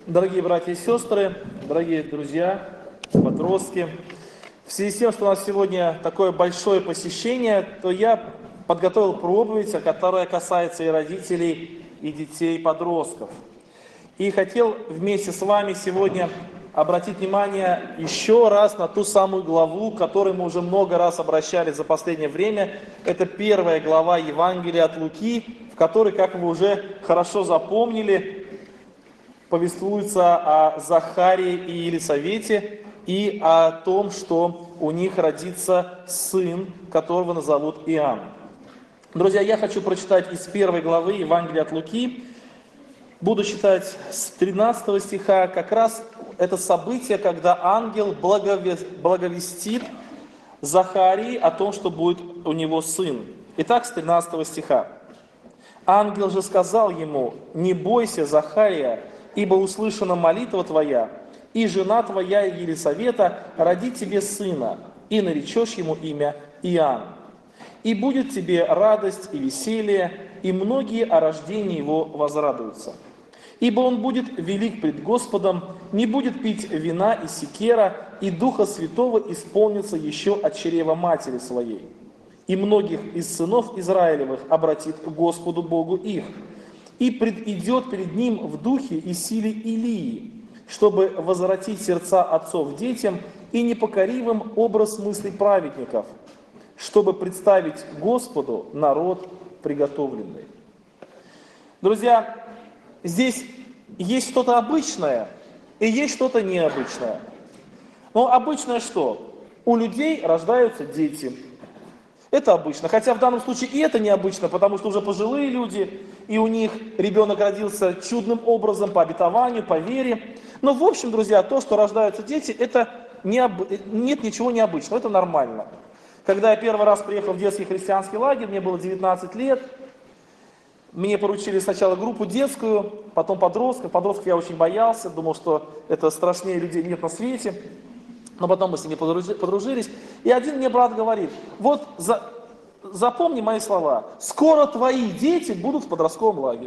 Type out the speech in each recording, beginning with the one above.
Дорогие братья и сестры, дорогие друзья, подростки, в связи с тем, что у нас сегодня такое большое посещение, то я подготовил проповедь, которая касается и родителей, и детей, и подростков. И хотел вместе с вами сегодня обратить внимание еще раз на ту самую главу, к которой мы уже много раз обращались за последнее время. Это первая глава Евангелия от Луки, в которой, как вы уже хорошо запомнили, повествуется о Захарии и Елисавете и о том, что у них родится сын, которого назовут Иоанн. Друзья, я хочу прочитать из первой главы Евангелия от Луки. Буду читать с 13 стиха. Как раз это событие, когда ангел благовестит Захарии о том, что будет у него сын. Итак, с 13 стиха. «Ангел же сказал ему: не бойся, Захария, ибо услышана молитва твоя, и жена твоя Елисавета родит тебе сына, и наречешь ему имя Иоанн. И будет тебе радость и веселье, и многие о рождении его возрадуются. Ибо он будет велик пред Господом, не будет пить вина и секера, и Духа Святого исполнится еще от чрева матери своей. И многих из сынов Израилевых обратит к Господу Богу их, и предидет перед ним в духе и силе Илии, чтобы возвратить сердца отцов детям и непокоривым образ мыслей праведников, чтобы представить Господу народ приготовленный». Друзья, здесь есть что-то обычное и есть что-то необычное. Но обычное что? У людей рождаются дети. Это обычно. Хотя в данном случае и это необычно, потому что уже пожилые люди, и у них ребенок родился чудным образом, по обетованию, по вере. Но в общем, друзья, то, что рождаются дети, это нет ничего необычного, это нормально. Когда я первый раз приехал в детский христианский лагерь, мне было 19 лет, мне поручили сначала группу детскую, потом подростков. Подростков я очень боялся, думал, что это страшнее людей нет на свете. Но потом мы с ними подружились. И один мне брат говорит: вот запомни мои слова, скоро твои дети будут в подростковом лагере.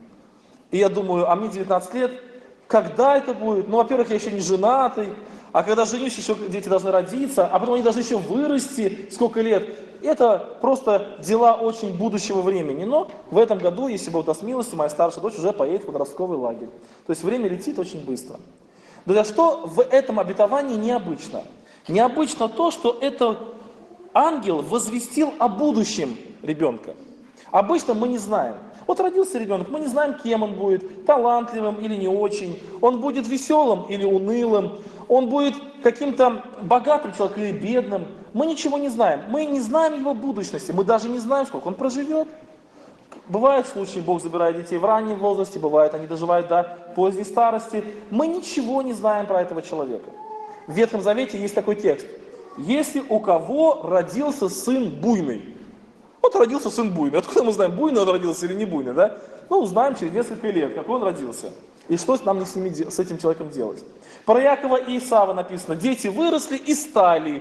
И я думаю, а мне 19 лет, когда это будет? Ну, во-первых, я еще не женатый, а когда женюсь, еще дети должны родиться, а потом они должны еще вырасти, сколько лет. Это просто дела очень будущего времени. Но в этом году, если Бог даст милости, моя старшая дочь уже поедет в подростковый лагерь. То есть время летит очень быстро. Друзья, что в этом обетовании необычно? Необычно то, что этот ангел возвестил о будущем ребенка. Обычно мы не знаем. Вот родился ребенок, мы не знаем, кем он будет, талантливым или не очень, он будет веселым или унылым, он будет каким-то богатым человеком или бедным. Мы ничего не знаем. Мы не знаем его будущности, мы даже не знаем, сколько он проживет. Бывают случаи, Бог забирает детей в раннем возрасте, бывает, они доживают до поздней старости. Мы ничего не знаем про этого человека. В Ветхом Завете есть такой текст. Если у кого родился сын буйный. Вот родился сын буйный. Откуда мы знаем, буйный он родился или не буйный, да? Ну, узнаем через несколько лет, какой он родился. И что нам с этим человеком делать. Про Якова и Исава написано: дети выросли и стали.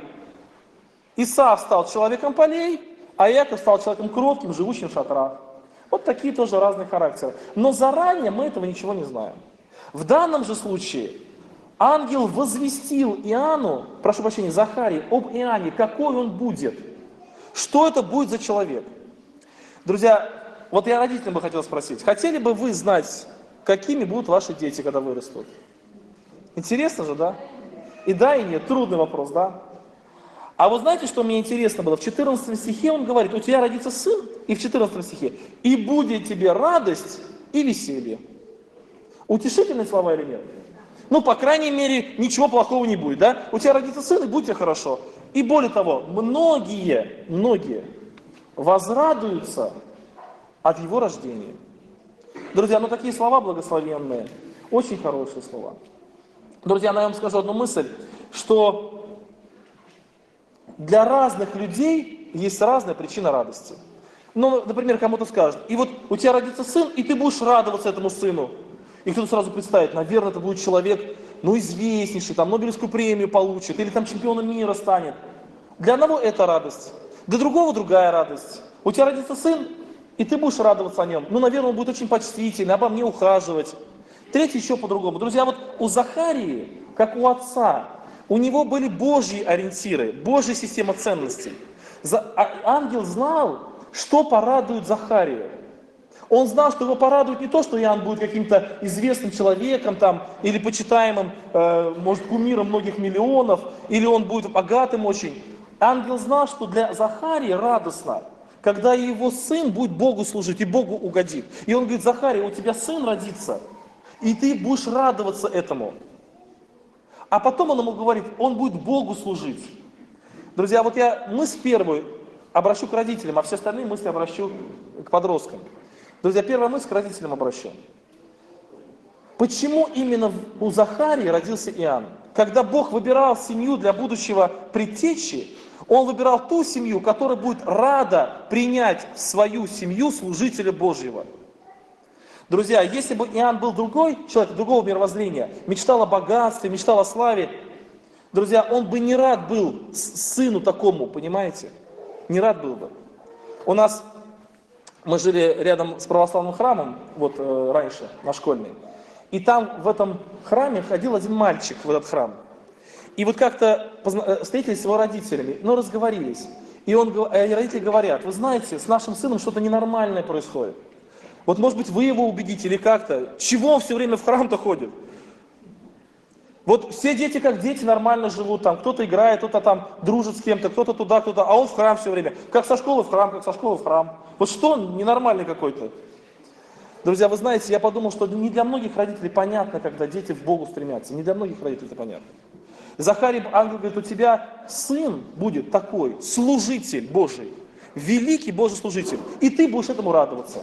Исав стал человеком полей, а Яков стал человеком кротким, живущим в шатрах. Вот такие тоже разные характеры. Но заранее мы этого ничего не знаем. В данном же случае ангел возвестил Иоанну, прошу прощения, Захарии, об Иоанне, какой он будет. Что это будет за человек? Друзья, вот я родителям бы хотел спросить, хотели бы вы знать, какими будут ваши дети, когда вырастут? Интересно же, да? И да, и нет. Трудный вопрос, да? А вы знаете, что мне интересно было? В 14 стихе он говорит: у тебя родится сын, и в 14 стихе: и будет тебе радость и веселье. Утешительные слова или нет? Ну, по крайней мере, ничего плохого не будет, да? У тебя родится сын, и будет тебе хорошо. И более того, многие возрадуются от его рождения. Друзья, ну такие слова благословенные, очень хорошие слова. Друзья, я вам скажу одну мысль, что для разных людей есть разная причина радости. Ну, например, кому-то скажут: и вот у тебя родится сын, и ты будешь радоваться этому сыну. И кто-то сразу представит: наверное, это будет человек, ну, известнейший, там, Нобелевскую премию получит, или там чемпионом мира станет. Для одного это радость, для другого другая радость. У тебя родится сын, и ты будешь радоваться о нем. Ну, наверное, он будет очень почтительный, обо мне ухаживать. третий еще по-другому. Друзья, вот у Захарии, как у отца, у него были Божьи ориентиры, Божья система ценностей. Ангел знал, что порадует Захарию. Он знал, что его порадует не то, что Иоанн будет каким-то известным человеком там, или почитаемым, может, кумиром многих миллионов, или он будет богатым очень. Ангел знал, что для Захарии радостно, когда его сын будет Богу служить и Богу угодит. И он говорит: Захария, у тебя сын родится, и ты будешь радоваться этому. А потом он ему говорит, он будет Богу служить. Друзья, вот я мысль первую обращу к родителям, а все остальные мысли обращу к подросткам. Друзья, первая мысль к родителям обращу. Почему именно у Захарии родился Иоанн? Когда Бог выбирал семью для будущего предтечи, Он выбирал ту семью, которая будет рада принять в свою семью служителя Божьего. Друзья, если бы Иоанн был другой человек, другого мировоззрения, мечтал о богатстве, мечтал о славе, друзья, он бы не рад был сыну такому, понимаете? Не рад был бы. Мы жили рядом с православным храмом, вот раньше, на Школьной. И там в этом храме ходил один мальчик в этот храм. И вот как-то встретились с его родителями, но разговорились. И родители говорят: вы знаете, с нашим сыном что-то ненормальное происходит. Вот может быть вы его убедите или как-то. Чего он все время в храм-то ходит? Вот все дети как дети нормально живут, там кто-то играет, кто-то там дружит с кем-то, кто-то туда, а он в храм все время. Как со школы в храм, как со школы в храм. Вот что он ненормальный какой-то? Друзья, вы знаете, я подумал, что не для многих родителей понятно, когда дети в Богу стремятся. Не для многих родителей это понятно. Захарий, ангел говорит: у тебя сын будет такой, служитель Божий, великий Божий служитель, и ты будешь этому радоваться.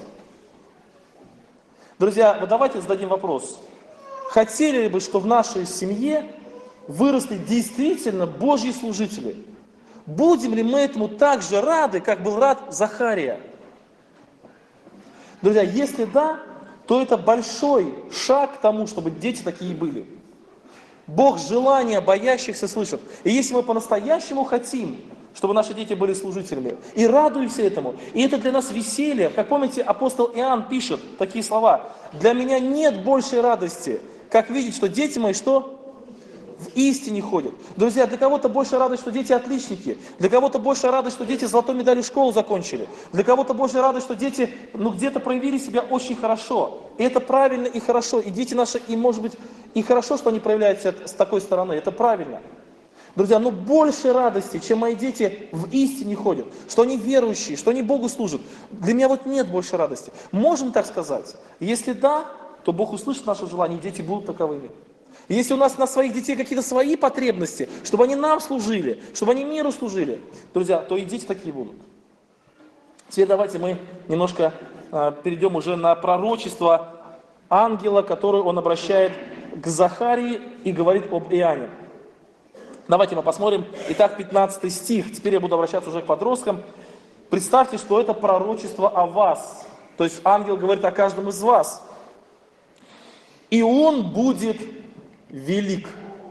Друзья, вот давайте зададим вопрос. Хотели ли бы, что в нашей семье выросли действительно Божьи служители? Будем ли мы этому так же рады, как был рад Захария? Друзья, если да, то это большой шаг к тому, чтобы дети такие были. Бог желания боящихся слышит. И если мы по-настоящему хотим, чтобы наши дети были служителями, и радуемся этому, и это для нас веселье, как помните, апостол Иоанн пишет такие слова: «Для меня нет большей радости, как видеть, что дети мои что? В истине ходят». Друзья, для кого-то большая радость, что дети отличники, для кого-то большая радость, что дети золотой медалью школу закончили, для кого-то большая радость, что дети где-то проявили себя очень хорошо. И это правильно и хорошо, и дети наши, и может быть, и хорошо, что они проявляют себя с такой стороны, это правильно. Друзья, но больше радости, чем мои дети в истине ходят, что они верующие, что они Богу служат. Для меня вот нет больше радости. Можем так сказать? Если да, то Бог услышит наше желание, и дети будут таковыми. И если у нас на своих детей какие-то свои потребности, чтобы они нам служили, чтобы они миру служили, друзья, то и дети такие будут. Теперь давайте мы немножко перейдем уже на пророчество ангела, которое он обращает к Захарии и говорит об Иоанне. Давайте мы посмотрим. Итак, 15 стих. Теперь я буду обращаться уже к подросткам. Представьте, что это пророчество о вас. То есть ангел говорит о каждом из вас. И он будет велик.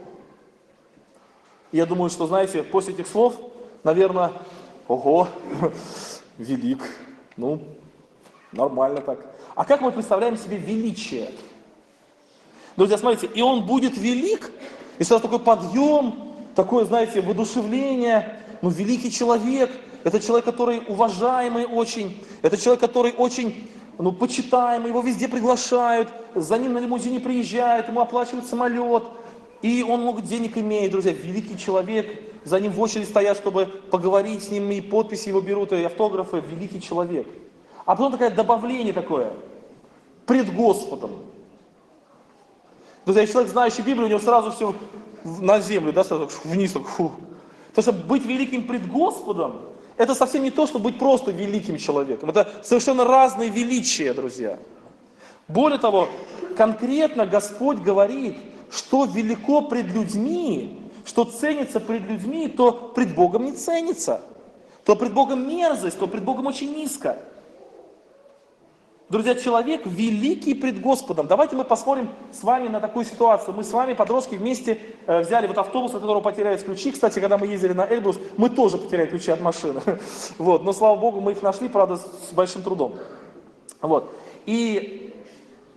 Я думаю, что, знаете, после этих слов, наверное, ого, велик. Ну, нормально так. А как мы представляем себе величие? Друзья, смотрите, и он будет велик, и сразу такой подъем, такое, знаете, воодушевление. Ну, великий человек, это человек, который уважаемый очень, это человек, который очень, почитаемый, его везде приглашают, за ним на лимузине приезжают, ему оплачивают самолет, и он много денег имеет, друзья, великий человек, за ним в очередь стоят, чтобы поговорить с ним, и подписи его берут, и автографы, великий человек. А потом такое добавление такое, пред Господом. Друзья, человек, знающий Библию, у него сразу все на землю, да, сразу вниз, фу. Потому что быть великим пред Господом, это совсем не то, что быть просто великим человеком. Это совершенно разные величия, друзья. Более того, конкретно Господь говорит, что велико пред людьми, что ценится пред людьми, то пред Богом не ценится. То пред Богом мерзость, то пред Богом очень низко. Друзья, человек великий пред Господом. Давайте мы посмотрим с вами на такую ситуацию. Мы с вами, подростки, вместе взяли вот автобус, от которого потерялись ключи. Кстати, когда мы ездили на Эльбрус, мы тоже потеряли ключи от машины. Вот. Но, слава Богу, мы их нашли, правда, с большим трудом. Вот. И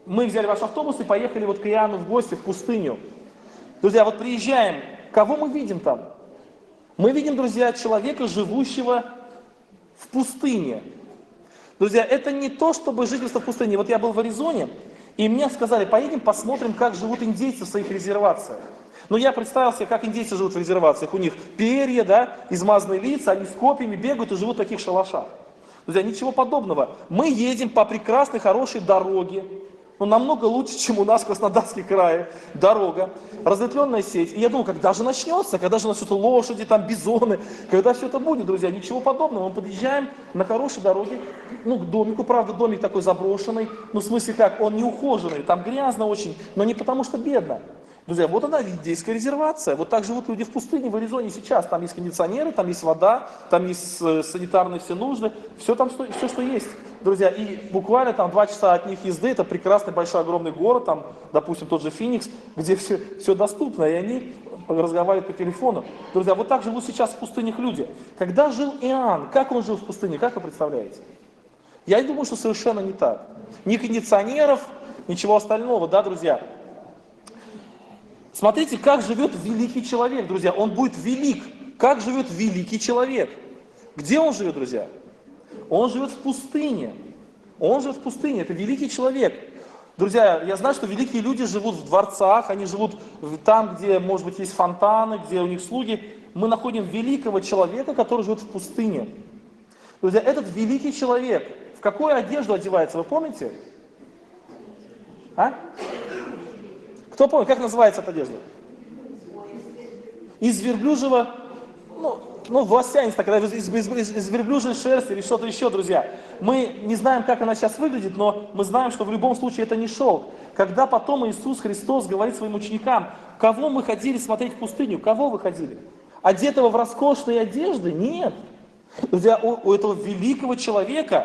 Мы взяли ваш автобус и поехали вот к Иоанну в гости, в пустыню. Друзья, вот приезжаем, кого мы видим там? Мы видим, друзья, человека, живущего в пустыне. Друзья, это не то, чтобы жительство в пустыне. Вот я был в Аризоне, и мне сказали, поедем посмотрим, как живут индейцы в своих резервациях. Но я представил себе, как индейцы живут в резервациях. У них перья, да, измазанные лица, они с копьями бегают и живут в таких шалашах. Друзья, ничего подобного. Мы едем по прекрасной, хорошей дороге. Ну, намного лучше, чем у нас в Краснодарский крае. Дорога, разветвленная сеть. И я думал, когда же начнется, когда же начнутся лошади, там, бизоны, когда все это будет, друзья. Ничего подобного. Мы подъезжаем на хорошей дороге, ну, к домику. Правда, домик такой заброшенный. Ну, в смысле как, он не ухоженный, там грязно очень, но не потому что бедно. Друзья, вот она, индейская резервация. Вот так живут люди в пустыне, в Аризоне сейчас. Там есть кондиционеры, там есть вода, там есть санитарные все нужды. Все там, все, что есть. Друзья, и буквально там 2 часа от них езды, это прекрасный большой огромный город, там, допустим, тот же Феникс, где все доступно, и они разговаривают по телефону. Друзья, вот так живут сейчас в пустынях люди. Когда жил Иоанн, как он жил в пустыне, как вы представляете? Я думаю, что совершенно не так. Ни кондиционеров, ничего остального, да, друзья? Смотрите, как живет великий человек, друзья. Он будет велик. Как живет великий человек? Где он живет, друзья? Он живет в пустыне. Он живет в пустыне. Это великий человек. Друзья, я знаю, что великие люди живут в дворцах, они живут там, где, может быть, есть фонтаны, где у них слуги. Мы находим великого человека, который живет в пустыне. Друзья, этот великий человек в какую одежду одевается, вы помните? А? Кто помнит, как называется эта одежда? Из верблюжьего, властянец, когда из верблюжьей шерсти или что-то еще, друзья. Мы не знаем, как она сейчас выглядит, но мы знаем, что в любом случае это не шелк. Когда потом Иисус Христос говорит своим ученикам, кого мы ходили смотреть в пустыню, кого вы ходили? Одетого в роскошные одежды? Нет. Друзья, у этого великого человека,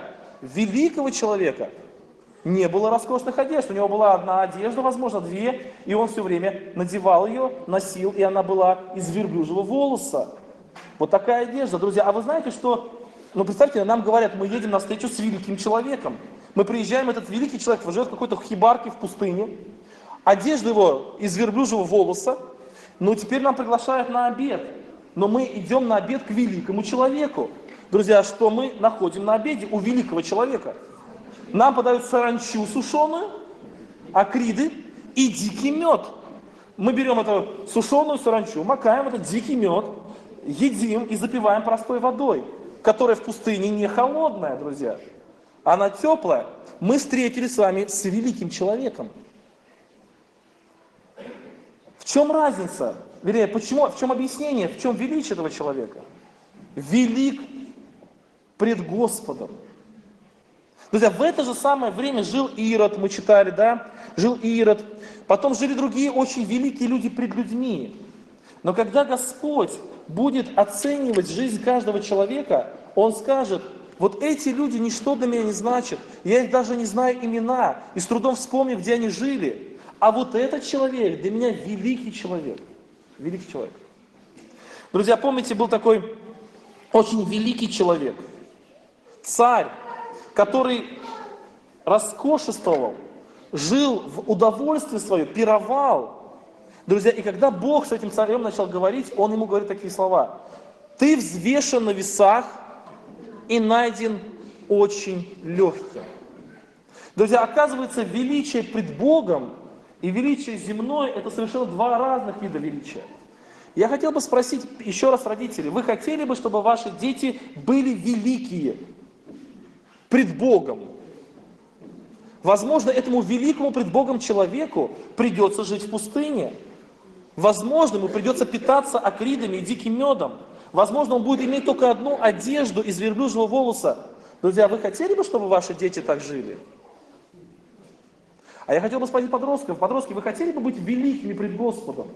не было роскошных одежд. У него была одна одежда, возможно, 2, и он все время надевал ее, носил, и она была из верблюжьего волоса. Вот такая одежда, друзья. А вы знаете, что, представьте, нам говорят, мы едем на встречу с великим человеком. Мы приезжаем, этот великий человек живет в какой-то хибарке в пустыне, одежда его из верблюжьего волоса, теперь нам приглашают на обед. Но мы идем на обед к великому человеку. Друзья, что мы находим на обеде у великого человека? Нам подают саранчу сушеную, акриды и дикий мед. Мы берем эту сушеную саранчу, макаем этот дикий мед, едим и запиваем простой водой, которая в пустыне не холодная, друзья. Она теплая. Мы встретились с вами с великим человеком. В чем разница? Вернее, почему, в чем объяснение, в чем величие этого человека? Велик пред Господом. Друзья, в это же самое время жил Ирод, мы читали, да? Жил Ирод. Потом жили другие очень великие люди пред людьми. Но когда Господь будет оценивать жизнь каждого человека, Он скажет, вот эти люди ничто для меня не значат, я их даже не знаю имена, и с трудом вспомню, где они жили. А вот этот человек для меня великий человек. Великий человек. Друзья, помните, был такой очень великий человек, царь, который роскошествовал, жил в удовольствии свое, пировал. Друзья, и когда Бог с этим царем начал говорить, он ему говорит такие слова. Ты взвешен на весах и найден очень легким. Друзья, оказывается, величие пред Богом и величие земное – это совершенно 2 разных вида величия. Я хотел бы спросить еще раз родителей, вы хотели бы, чтобы ваши дети были великие пред Богом? Возможно, этому великому пред Богом человеку придется жить в пустыне. Возможно, ему придется питаться акридами и диким медом. Возможно, он будет иметь только одну одежду из верблюжьего волоса. Друзья, вы хотели бы, чтобы ваши дети так жили? А я хотел бы спросить подростков. Подростки, вы хотели бы быть великими пред Господом?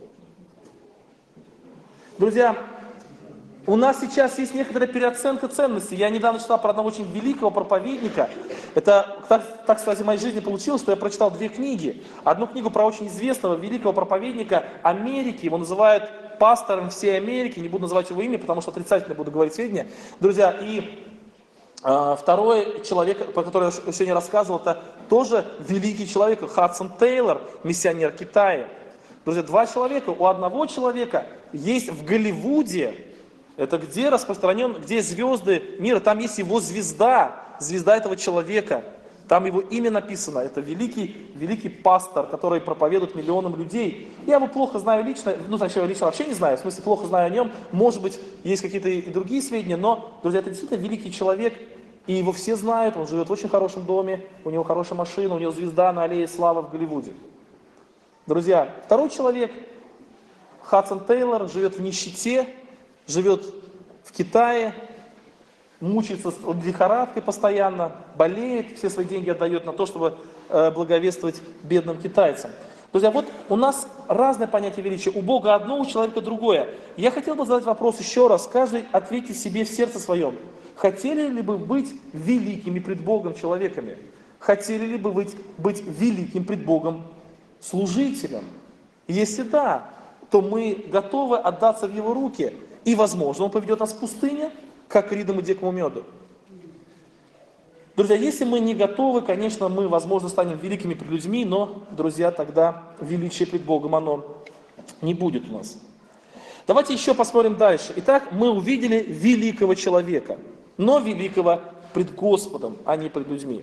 Друзья, у нас сейчас есть некоторая переоценка ценностей. Я недавно читал про одного очень великого проповедника. Это, так сказать, в моей жизни получилось, что я прочитал 2 книги. Одну книгу про очень известного великого проповедника Америки. Его называют пастором всей Америки. Не буду называть его имя, потому что отрицательно буду говорить сведения. Друзья, и второй человек, про который я сегодня рассказывал, это тоже великий человек, Хадсон Тейлор, миссионер Китая. Друзья, два человека, у одного человека есть в Голливуде, это где распространен, где звезды мира, там есть его звезда, звезда этого человека. Там его имя написано, это великий пастор, который проповедует миллионам людей. Я его плохо знаю лично, сначала лично вообще не знаю, в смысле плохо знаю о нем, может быть, есть какие-то и другие сведения, но, друзья, это действительно великий человек, и его все знают, он живет в очень хорошем доме, у него хорошая машина, у него звезда на аллее славы в Голливуде. Друзья, второй человек, Хадсон Тейлор, живет в нищете, живет в Китае, мучается лихорадкой постоянно, болеет, все свои деньги отдает на то, чтобы благовествовать бедным китайцам. Друзья, вот у нас разное понятие величия. У Бога одно, у человека другое. Я хотел бы задать вопрос еще раз. Каждый ответьте себе в сердце своем. Хотели ли бы быть великими пред Богом человеками? Хотели ли бы быть великим пред Богом служителем? Если да, то мы готовы отдаться в Его руки. И, возможно, Он поведет нас в пустыне, как ридом и дикому меду. Друзья, если мы не готовы, конечно, мы, возможно, станем великими пред людьми, но, друзья, тогда величие пред Богом, оно не будет у нас. Давайте еще посмотрим дальше. Итак, мы увидели великого человека, но великого пред Господом, а не пред людьми.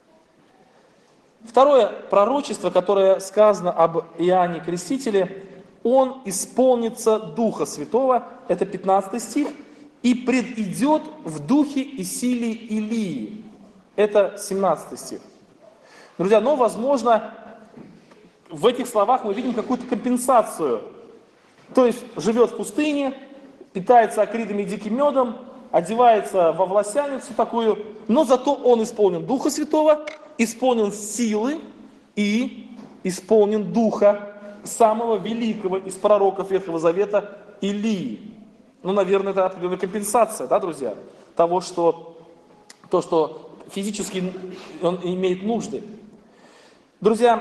Второе пророчество, которое сказано об Иоанне Крестителе, он исполнится Духа Святого, это 15 стих, и предидет в духе и силе Илии. Это 17 стих. Друзья, но, возможно, в этих словах мы видим какую-то компенсацию. То есть, живет в пустыне, питается акридами и диким медом, одевается во власяницу такую, но зато он исполнен Духа Святого, исполнен силы и исполнен Духа самого великого из пророков Ветхого Завета Илии. Ну, наверное, это определенная компенсация, да, друзья, того, что физически он имеет нужды. Друзья,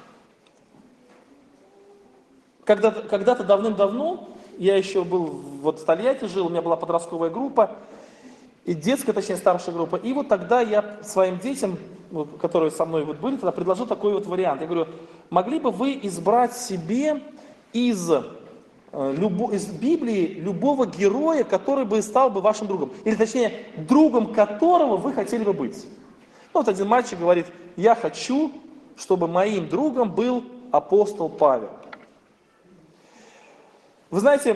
когда-то давным-давно, я еще был вот в Тольятти, жил, у меня была подростковая группа, и детская, точнее, старшая группа, и вот тогда я своим детям, которые со мной вот были, тогда предложил такой вот вариант. Я говорю, могли бы вы избрать себе из Библии любого героя, который бы стал бы вашим другом. Или точнее, другом которого вы хотели бы быть. Ну, вот один мальчик говорит, я хочу, чтобы моим другом был апостол Павел. Вы знаете,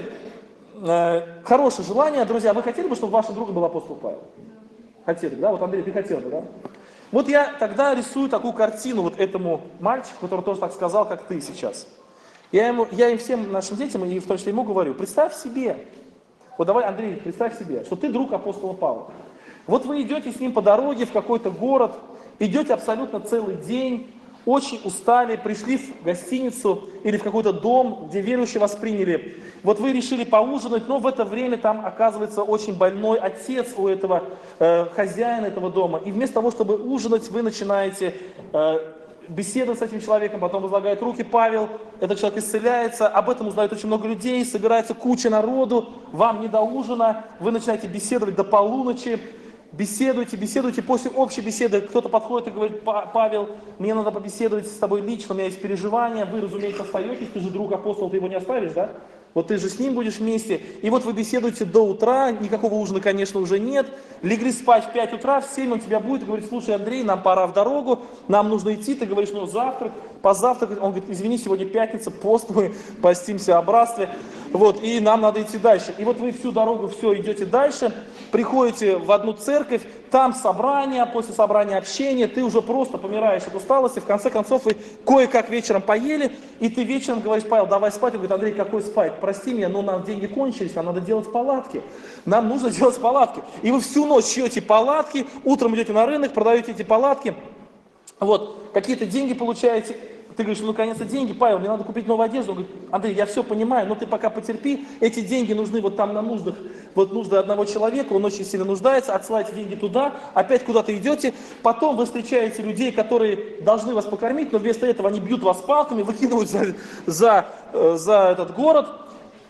хорошее желание, друзья, вы хотели бы, чтобы вашим другом был апостол Павел? Хотели, да? Вот, Андрей, ты хотел бы, да? Вот я тогда рисую такую картину вот этому мальчику, который тоже так сказал, как ты сейчас. Я им всем нашим детям, и в том числе ему говорю, представь себе, вот давай, Андрей, представь себе, что ты друг апостола Павла. Вот вы идете с ним по дороге в какой-то город, идете абсолютно целый день, очень устали, пришли в гостиницу или в какой-то дом, где верующие вас приняли. Вот вы решили поужинать, но в это время там оказывается очень больной отец у этого хозяина этого дома. И вместо того, чтобы ужинать, вы начинаете беседовать с этим человеком, потом возлагает руки Павел, этот человек исцеляется, об этом узнает очень много людей, собирается куча народу, вам не до ужина, вы начинаете беседовать до полуночи, беседуете, после общей беседы кто-то подходит и говорит, Павел, мне надо побеседовать с тобой лично, у меня есть переживания, вы, разумеется, остаетесь, ты же друг апостола, ты его не оставишь, да? Вот ты же с ним будешь вместе, и вот вы беседуете до утра, никакого ужина, конечно, уже нет, легли спать в 5 утра, в 7 он тебя будет и говорит, слушай, Андрей, нам пора в дорогу, нам нужно идти, ты говоришь, ну завтрак, позавтракать, он говорит, извини, сегодня пятница, пост, мы постимся о братстве, вот, и нам надо идти дальше. И вот вы всю дорогу, все, идете дальше, приходите в одну церковь, там собрание, после собрания общение, ты уже просто помираешь от усталости, в конце концов вы кое-как вечером поели, и ты вечером говоришь, Павел, давай спать, он говорит, Андрей, какой спать, прости меня, но нам деньги кончились, нам надо делать палатки, нам нужно делать палатки. И вы всю ночь шьете палатки, утром идете на рынок, продаете эти палатки, вот, какие-то деньги получаете. Ты говоришь, ну наконец-то деньги, Павел, мне надо купить новую одежду. Он говорит, Андрей, я все понимаю, но ты пока потерпи, эти деньги нужны вот там на нуждах, вот нужды одного человека, он очень сильно нуждается, отсылайте деньги туда, опять куда-то идете, потом вы встречаете людей, которые должны вас покормить, но вместо этого они бьют вас палками, выкидывают за этот город,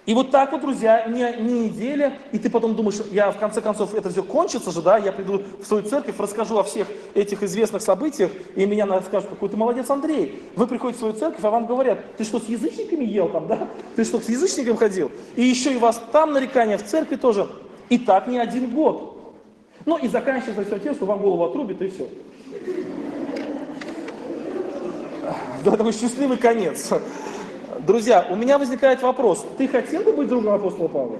И вот так вот, друзья, не неделя, и ты потом думаешь, я в конце концов, это все кончится же, да, я приду в свою церковь, расскажу о всех этих известных событиях, и меня скажут, какой ты молодец, Андрей. Вы приходите в свою церковь, а вам говорят, ты что, с язычниками ел там, да? Ты что, с язычниками ходил? И еще и вас там нарекания, в церкви тоже. И так не один год. Ну и заканчивается все тем, что вам голову отрубит, и все. Да, такой счастливый конец. Друзья, у меня возникает вопрос. Ты хотел бы быть другом апостола Павла?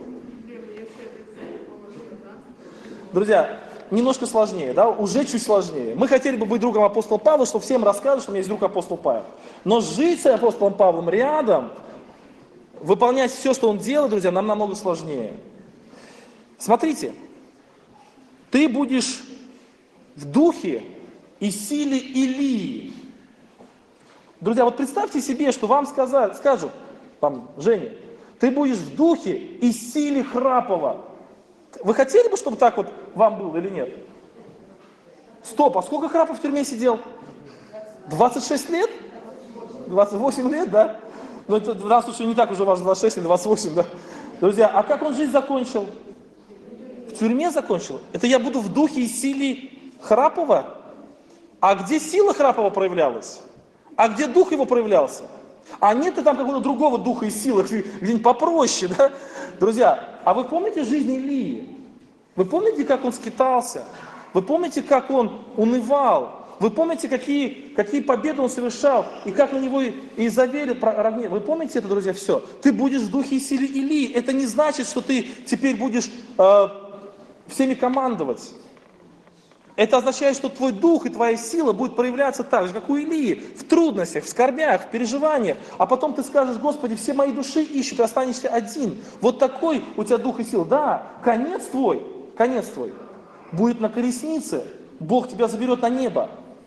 Друзья, немножко сложнее, да? Уже чуть сложнее. Мы хотели бы быть другом апостола Павла, чтобы всем рассказывать, что у меня есть друг апостол Павел. Но жить с апостолом Павлом рядом, выполнять все, что он делает, друзья, нам намного сложнее. Смотрите, ты будешь в духе и силе Илии. Друзья, вот представьте себе, что вам скажут, там, Женя, ты будешь в духе и силе Храпова. Вы хотели бы, чтобы так вот вам было или нет? Стоп, а сколько Храпов в тюрьме сидел? 26 лет? 28 лет, да? Но это в данном случае не так уже важно, 26 или 28, да? Друзья, а как он жизнь закончил? В тюрьме закончил? Это я буду в духе и силе Храпова? А где сила Храпова проявлялась? А где дух его проявлялся? А нет ли там какого-то другого духа и силы, где-нибудь попроще, да? Друзья, а вы помните жизнь Илии? Вы помните, как он скитался? Вы помните, как он унывал? Вы помните, какие победы он совершал? И как на него Иезавель прогневалась? Вы помните это, друзья, все? Ты будешь в духе и силе Илии. Это не значит, что ты теперь будешь всеми командовать. Это означает, что твой дух и твоя сила будет проявляться так же, как у Илии, в трудностях, в скорбях, в переживаниях. А потом ты скажешь, Господи, все мои души ищут, и останешься один. Вот такой у тебя дух и сила. Да, конец твой будет на колеснице. Бог тебя заберет на небо.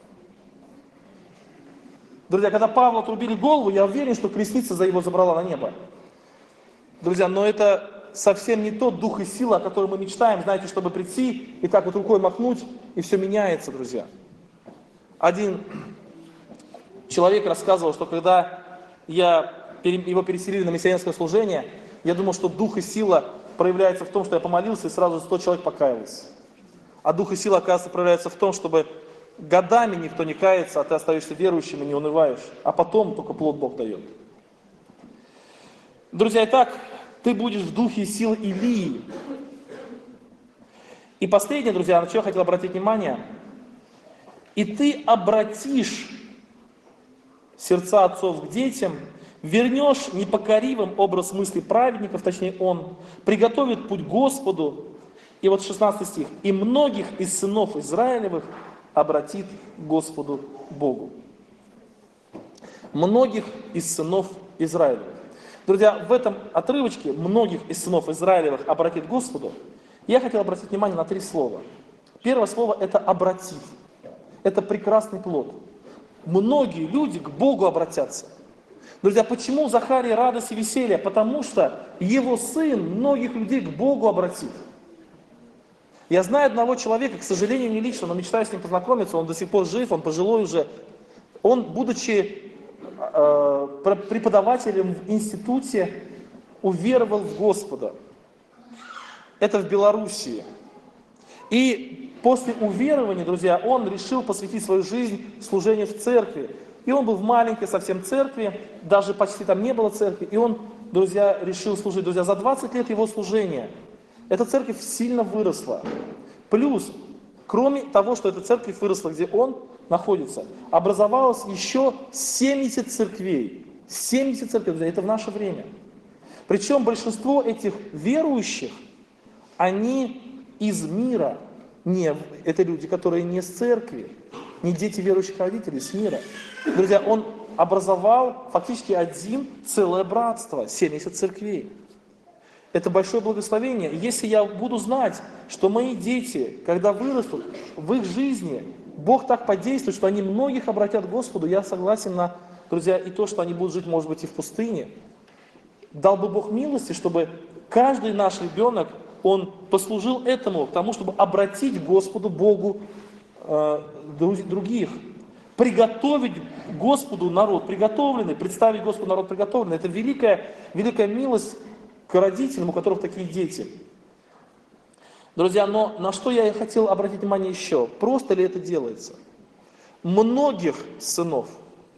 Друзья, когда Павла отрубили голову, я уверен, что колесница за его забрала на небо. Друзья, но это совсем не тот дух и сила, о котором мы мечтаем, знаете, чтобы прийти и так вот рукой махнуть, и все меняется, друзья. Один человек рассказывал, что когда его переселили на миссионерское служение, я думал, что дух и сила проявляется в том, что я помолился, и сразу 100 человек покаялось. А дух и сила, оказывается, проявляется в том, чтобы годами никто не кается, а ты остаешься верующим и не унываешь, а потом только плод Бог дает. Друзья, итак, ты будешь в духе и силе Илии. И последнее, друзья, на что я хотел обратить внимание. И ты обратишь сердца отцов к детям, вернешь непокоривым образ мысли праведников, точнее он, приготовит путь Господу. И вот 16 стих. И многих из сынов Израилевых обратит к Господу Богу. Многих из сынов Израилевых. Друзья, в этом отрывочке многих из сынов Израилевых обратит к Господу. Я хотел обратить внимание на 3 слова. Первое слово это обратит. Это прекрасный плод. Многие люди к Богу обратятся. Друзья, почему Захария радость и веселье? Потому что его сын многих людей к Богу обратит. Я знаю одного человека, к сожалению, не лично, но мечтаю с ним познакомиться, он до сих пор жив, он пожилой уже. Он, будучи преподавателем в институте, уверовал в Господа. Это в Белоруссии. И после уверования, друзья, он решил посвятить свою жизнь служению в церкви. И он был в маленькой совсем церкви, даже почти там не было церкви. И он, друзья, решил служить. Друзья, за 20 лет его служения эта церковь сильно выросла. Плюс, кроме того, что эта церковь выросла, где он находится, образовалось еще 70 церквей. 70 церквей, друзья, это в наше время. Причем большинство этих верующих, они из мира. Это люди, которые не с церкви, не дети верующих родителей, с мира. Друзья, он образовал фактически один целое братство, 70 церквей. Это большое благословение. Если я буду знать, что мои дети, когда вырастут, в их жизни Бог так подействует, что они многих обратят к Господу, я согласен на, друзья, и то, что они будут жить, может быть, и в пустыне. Дал бы Бог милости, чтобы каждый наш ребенок, он послужил этому, к тому, чтобы обратить к Господу Богу других. Приготовить Господу народ приготовленный, представить Господу народ приготовленный. Это великая милость к родителям, у которых такие дети. Друзья, но на что я хотел обратить внимание еще? Просто ли это делается? Многих сынов.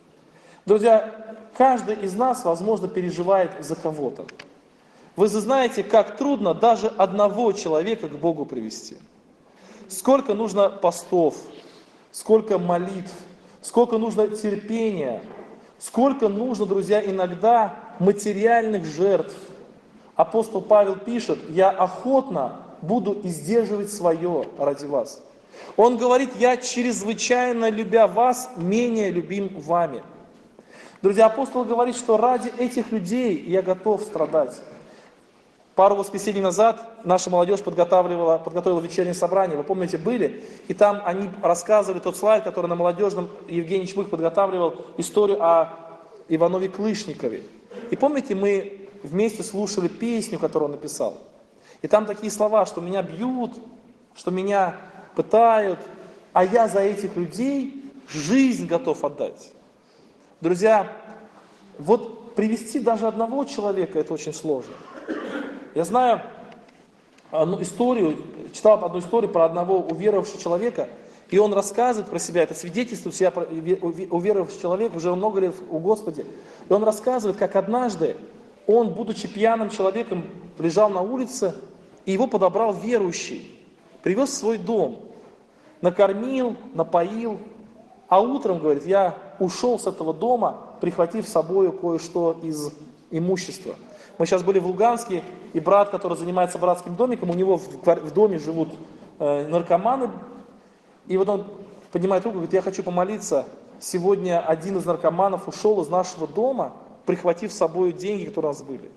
Друзья, каждый из нас, возможно, переживает за кого-то. Вы же знаете, как трудно даже одного человека к Богу привести. Сколько нужно постов, сколько молитв, сколько нужно терпения, сколько нужно, друзья, иногда материальных жертв. Апостол Павел пишет: «Я охотно буду издерживать свое ради вас». Он говорит: «Я чрезвычайно, любя вас, менее любим вами». Друзья, апостол говорит, что ради этих людей я готов страдать. Пару воскресений назад наша молодежь подготовила вечернее собрание. Вы помните, были? И там они рассказывали тот слайд, который на молодежном Евгений Чмых подготавливал, историю о Иванове Клышникове. И помните, мы вместе слушали песню, которую он написал. И там такие слова, что меня бьют, что меня пытают, а я за этих людей жизнь готов отдать. Друзья, вот привести даже одного человека — это очень сложно. Я знаю одну историю, читал одну историю про одного уверовавшего человека, и он рассказывает про себя, это свидетельствует себя про уверовавшего человека, уже много лет у Господа. И он рассказывает, как однажды он, будучи пьяным человеком, лежал на улице, и его подобрал верующий, привез в свой дом, накормил, напоил, а утром, говорит, я ушел с этого дома, прихватив с собой кое-что из имущества. Мы сейчас были в Луганске, и брат, который занимается братским домиком, у него в доме живут наркоманы, и вот он поднимает руку и говорит: я хочу помолиться, сегодня один из наркоманов ушел из нашего дома, прихватив с собой деньги, которые у нас были.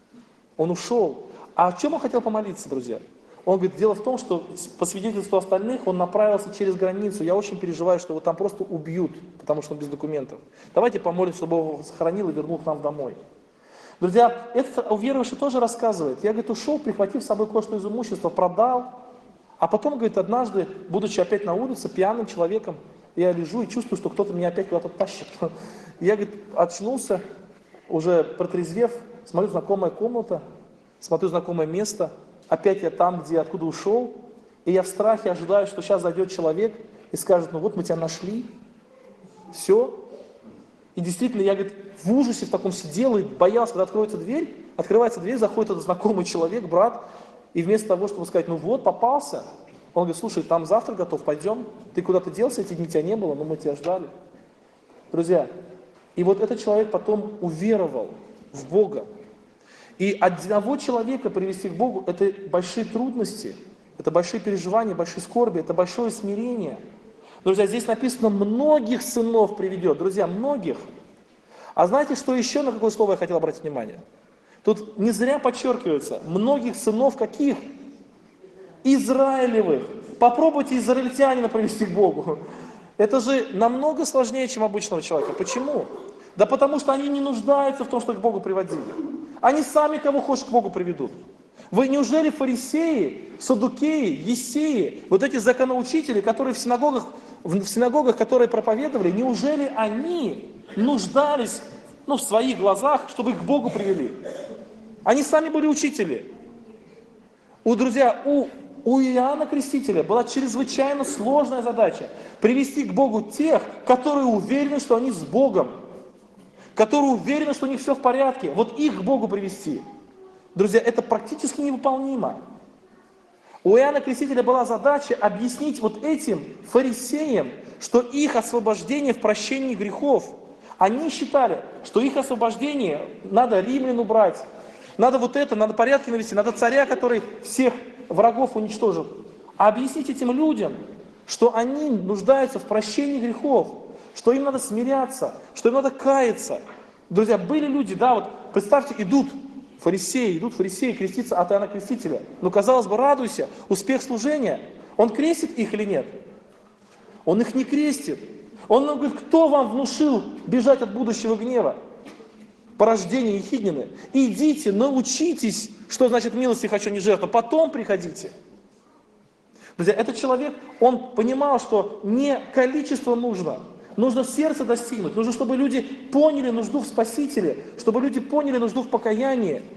Он ушел. А о чем он хотел помолиться, друзья? Он говорит: дело в том, что по свидетельству остальных он направился через границу. Я очень переживаю, что его там просто убьют, потому что он без документов. Давайте помолимся, чтобы Бог его сохранил и вернул к нам домой. Друзья, этот уверовавший тоже рассказывает. Я, говорит, ушел, прихватив с собой кое-что из имущества, продал. А потом, говорит, однажды, будучи опять на улице, пьяным человеком, я лежу и чувствую, что кто-то меня опять куда-то тащит. Я, говорит, очнулся, уже протрезвев, смотрю, знакомая комната, смотрю, знакомое место. Опять я там, откуда ушел. И я в страхе ожидаю, что сейчас зайдет человек и скажет: ну вот мы тебя нашли. Все. И действительно, я, говорит, в ужасе в таком сидел и боялся, когда откроется дверь, заходит этот знакомый человек, брат, и вместо того, чтобы сказать: ну вот, попался, он говорит: слушай, там завтрак готов, пойдем, ты куда-то делся, эти дни тебя не было, но мы тебя ждали. Друзья, и вот этот человек потом уверовал в Бога. И одного человека привести к Богу — это большие трудности, это большие переживания, большие скорби, это большое смирение. Друзья, здесь написано: многих сынов приведет. Друзья, многих. А знаете, что еще, на какое слово я хотел обратить внимание? Тут не зря подчеркивается: многих сынов каких? Израилевых. Попробуйте израильтянина привести к Богу. Это же намного сложнее, чем обычного человека. Почему? Да потому что они не нуждаются в том, что к Богу приводили. Они сами кого хочешь к Богу приведут. Вы неужели фарисеи, саддукеи, ессеи, вот эти законоучители, которые в синагогах, которые проповедовали, неужели они нуждались, в своих глазах, чтобы их к Богу привели? Они сами были учители. Друзья, у Иоанна Крестителя была чрезвычайно сложная задача привести к Богу тех, которые уверены, что они с Богом, которые уверены, что у них все в порядке. Вот их к Богу привести. Друзья, это практически невыполнимо. У Иоанна Крестителя была задача объяснить вот этим фарисеям, что их освобождение в прощении грехов. Они считали, что их освобождение надо римлян убрать, надо вот это, надо порядки навести, надо царя, который всех врагов уничтожил. А объяснить этим людям, что они нуждаются в прощении грехов, что им надо смиряться, что им надо каяться. Друзья, были люди, представьте, идут фарисеи креститься от Иоанна Крестителя. Казалось бы, радуйся, успех служения. Он крестит их или нет? Он их не крестит. Он говорит: кто вам внушил бежать от будущего гнева? Порождение ехиднины. Идите, научитесь, что значит милости хочу, не жертва. Потом приходите. Друзья, этот человек, он понимал, что не количество нужно в сердце достигнуть. Нужно, чтобы люди поняли нужду в Спасителе, чтобы люди поняли нужду в покаянии.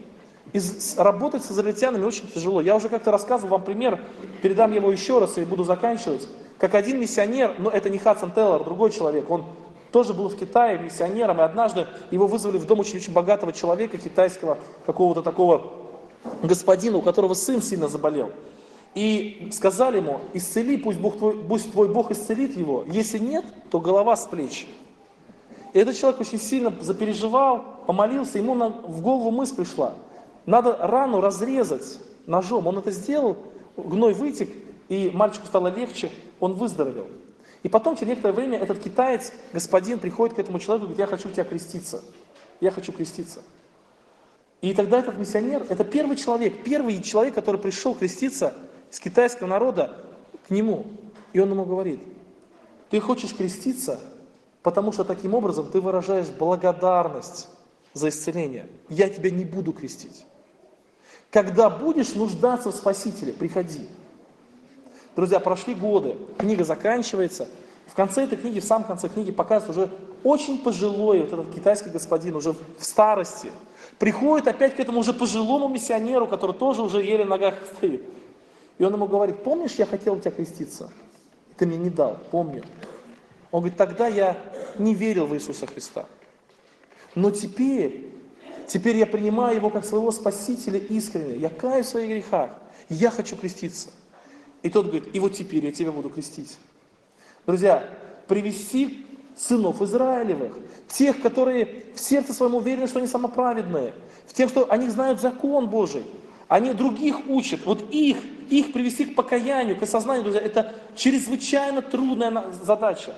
Работать с израильтянами очень тяжело. Я уже как-то рассказывал вам пример, передам его еще раз и буду заканчивать. Как один миссионер, но это не Хадсон Тейлор, другой человек, он тоже был в Китае миссионером, и однажды его вызвали в дом очень богатого человека, китайского, какого-то такого господина, у которого сын сильно заболел. И сказали ему: исцели, пусть твой Бог исцелит его, если нет, то голова с плеч. И этот человек очень сильно запереживал, помолился, ему в голову мысль пришла: надо рану разрезать ножом. Он это сделал, гной вытек, и мальчику стало легче, он выздоровел. И потом, через некоторое время, этот китаец, господин, приходит к этому человеку и говорит: я хочу тебя креститься. Я хочу креститься. И тогда этот миссионер, это первый человек, который пришел креститься с китайского народа к нему. И он ему говорит: ты хочешь креститься, потому что таким образом ты выражаешь благодарность за исцеление. Я тебя не буду крестить. Когда будешь нуждаться в Спасителе, приходи. Друзья, прошли годы, книга заканчивается. В конце этой книги, в самом конце книги показывается уже очень пожилой вот этот китайский господин, уже в старости. Приходит опять к этому уже пожилому миссионеру, который тоже уже еле на ногах стоит. И он ему говорит: помнишь, я хотел у тебя креститься? Ты мне не дал, помню. Он говорит: тогда я не верил в Иисуса Христа. Но теперь я принимаю Его как своего Спасителя искренне. Я каюсь в своих грехах. Я хочу креститься. И тот говорит: и вот теперь я тебя буду крестить. Друзья, привести сынов Израилевых, тех, которые в сердце своем уверены, что они самоправедные, в тех, что они знают закон Божий, они других учат, вот их привести к покаянию, к осознанию, друзья, это чрезвычайно трудная задача.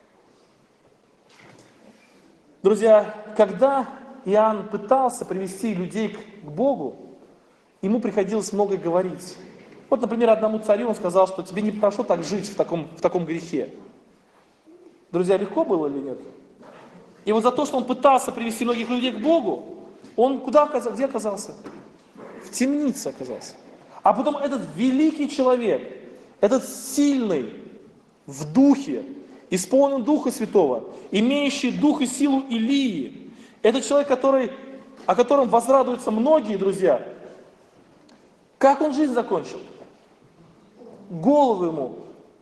Друзья, когда Иоанн пытался привести людей к Богу, ему приходилось много говорить. Вот, например, одному царю он сказал, что тебе не прошу так жить в таком грехе. Друзья, легко было или нет? И вот за то, что он пытался привести многих людей к Богу, он где оказался? В темнице оказался. А потом этот великий человек, этот сильный в духе, исполнен Духа Святого, имеющий дух и силу Илии, это человек, о котором возрадуются многие, друзья. Как он жизнь закончил? Голову ему,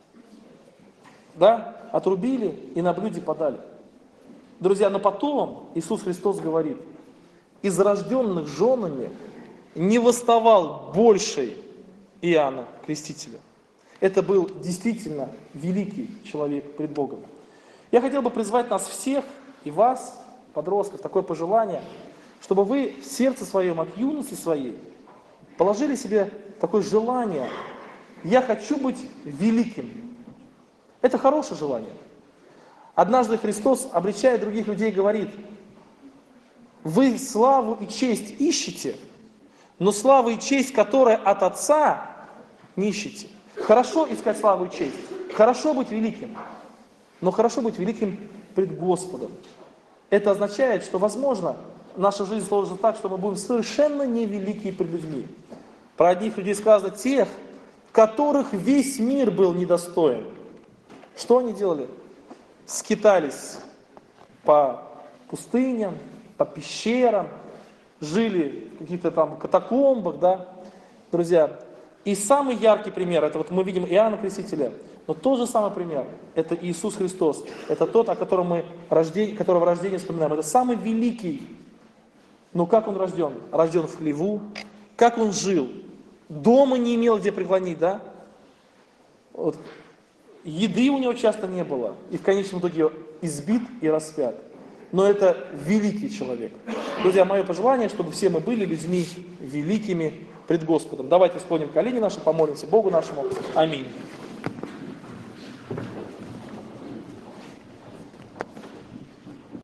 отрубили и на блюде подали. Друзья, но потом Иисус Христос говорит: из рожденных женами не восставал больший Иоанна Крестителя. Это был действительно великий человек пред Богом. Я хотел бы призвать нас всех, и вас, подростков, такое пожелание, чтобы вы в сердце своем, от юности своей, положили себе такое желание: я хочу быть великим. Это хорошее желание. Однажды Христос, обличая других людей, говорит: вы славу и честь ищете, но славу и честь, которая от Отца, не ищете. Хорошо искать славу и честь, хорошо быть великим, но хорошо быть великим пред Господом. Это означает, что, возможно, наша жизнь сложится так, что мы будем совершенно невеликие пред людьми. Про одних людей сказано: тех, которых весь мир был недостоин. Что они делали? Скитались по пустыням, по пещерам, жили в каких-то там катакомбах, друзья. И самый яркий пример, это вот мы видим Иоанна Крестителя, но тот же самый пример, это Иисус Христос. Это тот, о котором которого рождение вспоминаем. Это самый великий. Но как он рожден? Рожден в хлеву. Как он жил? Дома не имел где преклонить, Вот. Еды у него часто не было. И в конечном итоге избит и распят. Но это великий человек. Друзья, мое пожелание, чтобы все мы были людьми великими пред Господом. Давайте склоним колени наши, помолимся Богу нашему. Аминь.